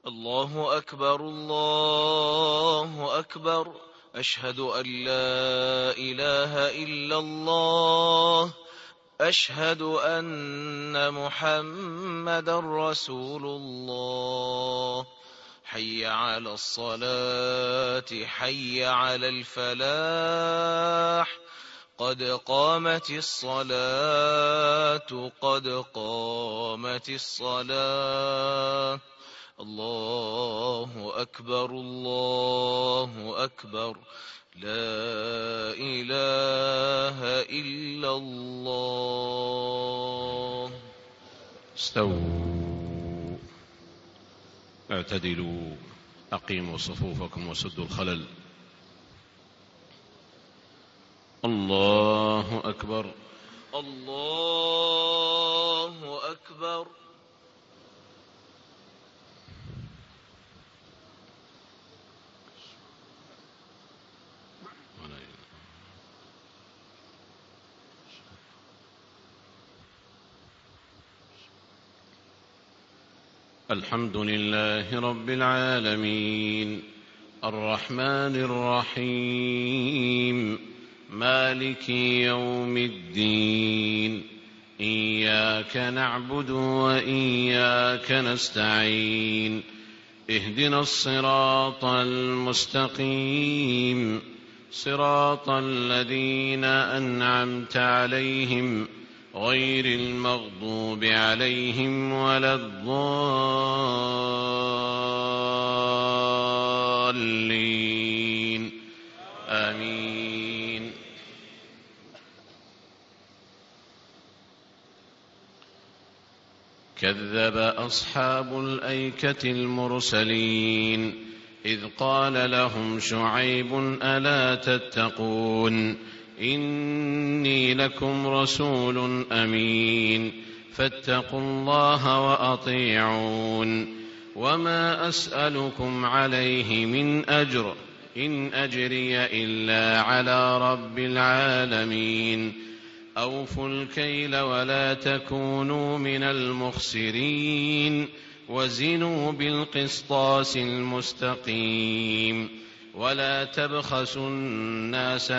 الله أكبر الله أكبر. أشهد أن لا إله إلا الله. أشهد أن محمدا رسول الله. حي على الصلاة حي على الفلاح. قد قامت الصلاة قد قامت الصلاة. الله أكبر الله أكبر. لا إله إلا الله. استووا، اعتدلوا، أقيموا صفوفكم وسدوا الخلل. الله أكبر الله أكبر. الحمد لله رب العالمين، الرحمن الرحيم، مالك يوم الدين. إياك نعبد وإياك نستعين. اهدنا الصراط المستقيم، صراط الذين أنعمت عليهم غير المغضوب عليهم ولا الضالين. آمين. كذب أصحاب الأيكة المرسلين إذ قال لهم شعيب ألا تتقون إني لكم رسول أمين فاتقوا الله وأطيعون وما أسألكم عليه من أجر إن أجري إلا على رب العالمين. أوفوا الكيل ولا تكونوا من المخسرين وزنوا بالقسطاس المستقيم ولا تبخسوا الناس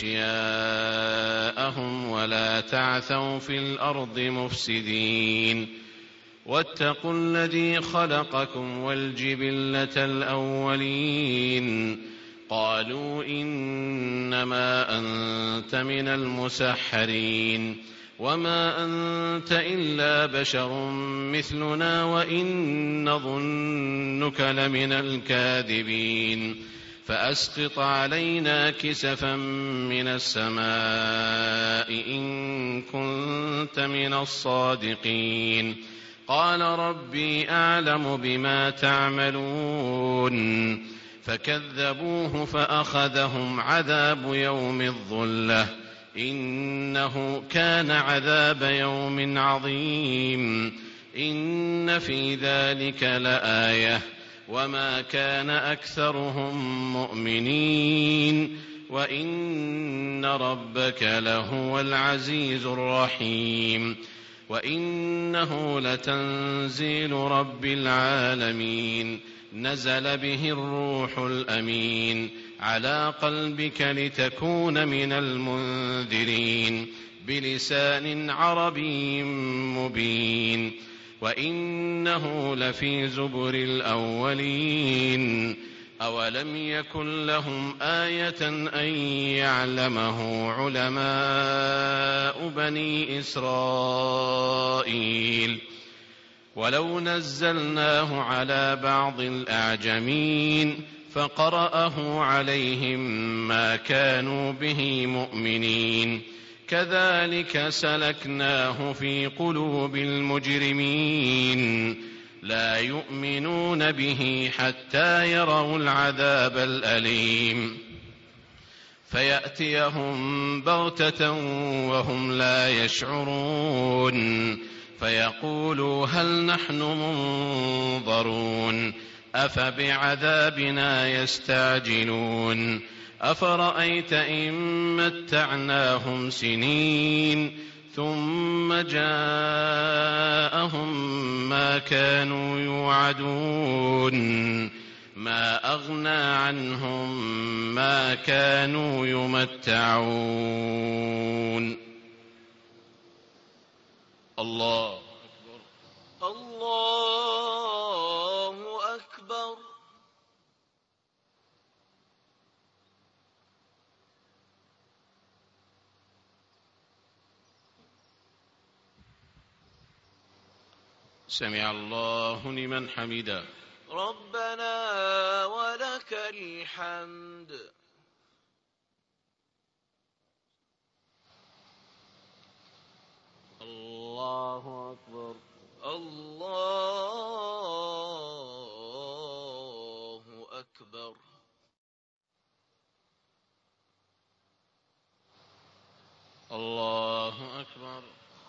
أشياءهم ولا تعثوا في الأرض مفسدين واتقوا الذي خلقكم والجبلة الأولين. قالوا إنما أنت من المسحرين وما أنت إلا بشر مثلنا وإن نظنك لمن الكاذبين فأسقط علينا كسفا من السماء إن كنت من الصادقين. قال ربي أعلم بما تعملون فكذبوه فأخذهم عذاب يوم الظلة إنه كان عذاب يوم عظيم. إن في ذلك لآية وما كان أكثرهم مؤمنين وإن ربك لهو العزيز الرحيم. وإنه لتنزيل رب العالمين نزل به الروح الأمين على قلبك لتكون من المنذرين بلسان عربي مبين. وإنه لفي زبر الأولين. أولم يكن لهم آية أن يعلمه علماء بني إسرائيل ولو نزلناه على بعض الأعجمين فقرأه عليهم ما كانوا به مؤمنين كذلك سلكناه في قلوب المجرمين لا يؤمنون به حتى يروا العذاب الأليم فيأتيهم بغتة وهم لا يشعرون فيقولوا هل نحن منظرون أفبعذابنا يستعجلون أفرأيت إن متعناهم سنين ثم جاءهم ما كانوا يوعدون ما أغنى عنهم ما كانوا يمتعون. الله أكبر. الله أكبر. سمع الله لمن حمده. ربنا ولك الحمد. الله أكبر. الله أكبر. الله أكبر.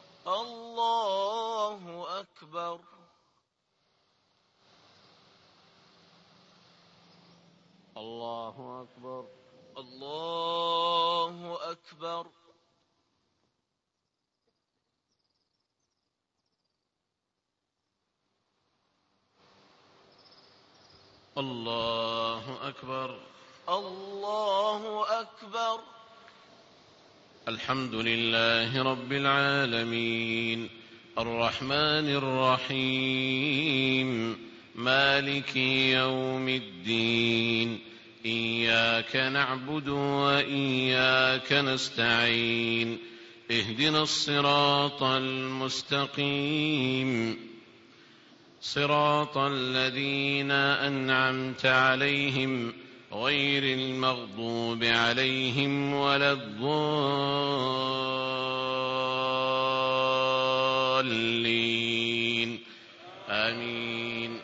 الله أكبر. الله أكبر. الله أكبر. الله أكبر. الله أكبر. الحمد لله رب العالمين الرحمن الرحيم مالك يوم الدين إياك نعبد وإياك نستعين اهدنا الصراط المستقيم صراط الذين أنعمت عليهم غير المغضوب عليهم ولا الضالين آمين.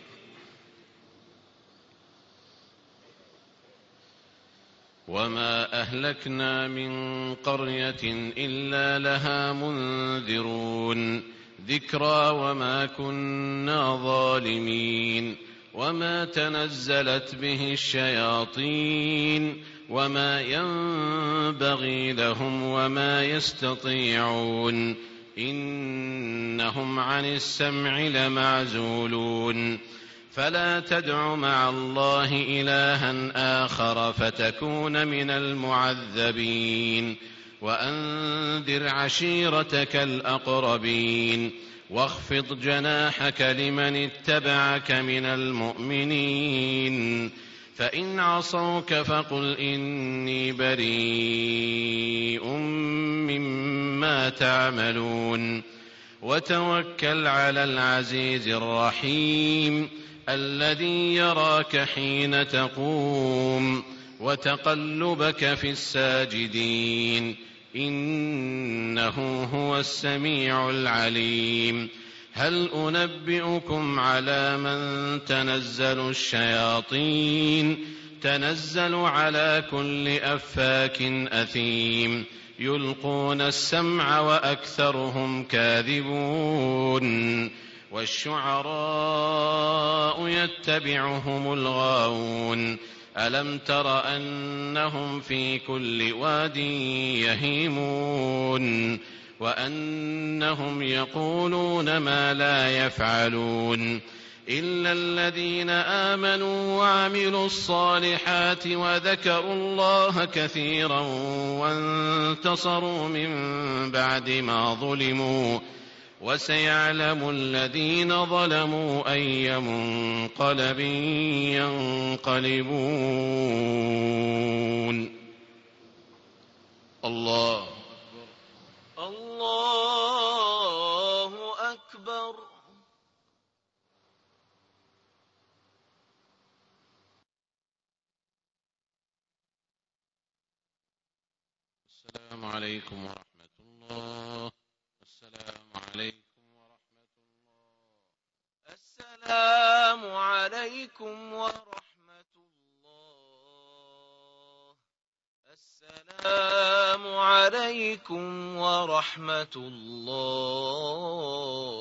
وما أهلكنا من قرية إلا لها منذرون ذكرى وما كنا ظالمين وما تنزلت به الشياطين وما ينبغي لهم وما يستطيعون إنهم عن السمع لمعزولون فلا تدع مع الله إلها آخر فتكون من المعذبين وأنذر عشيرتك الأقربين واخفض جناحك لمن اتبعك من المؤمنين فإن عصوك فقل إني بريء مما تعملون وتوكل على العزيز الرحيم الذي يراك حين تقوم وتقلبك في الساجدين إنه هو السميع العليم. هل أنبئكم على من تنزل الشياطين تنزل على كل أفاك أثيم يلقون السمع وأكثرهم كاذبون والشعراء يتبعهم الغاوون ألم تر أنهم في كل واد يهيمون وأنهم يقولون ما لا يفعلون إلا الذين آمنوا وعملوا الصالحات وذكروا الله كثيرا وانتصروا من بعد ما ظلموا وسيعلم الذين ظلموا أي منقلب ينقلبون. الله الله أكبر. السلام عليكم ورحمة الله. السلام عليكم ورحمة الله. السلام عليكم ورحمة الله. السلام عليكم ورحمة الله.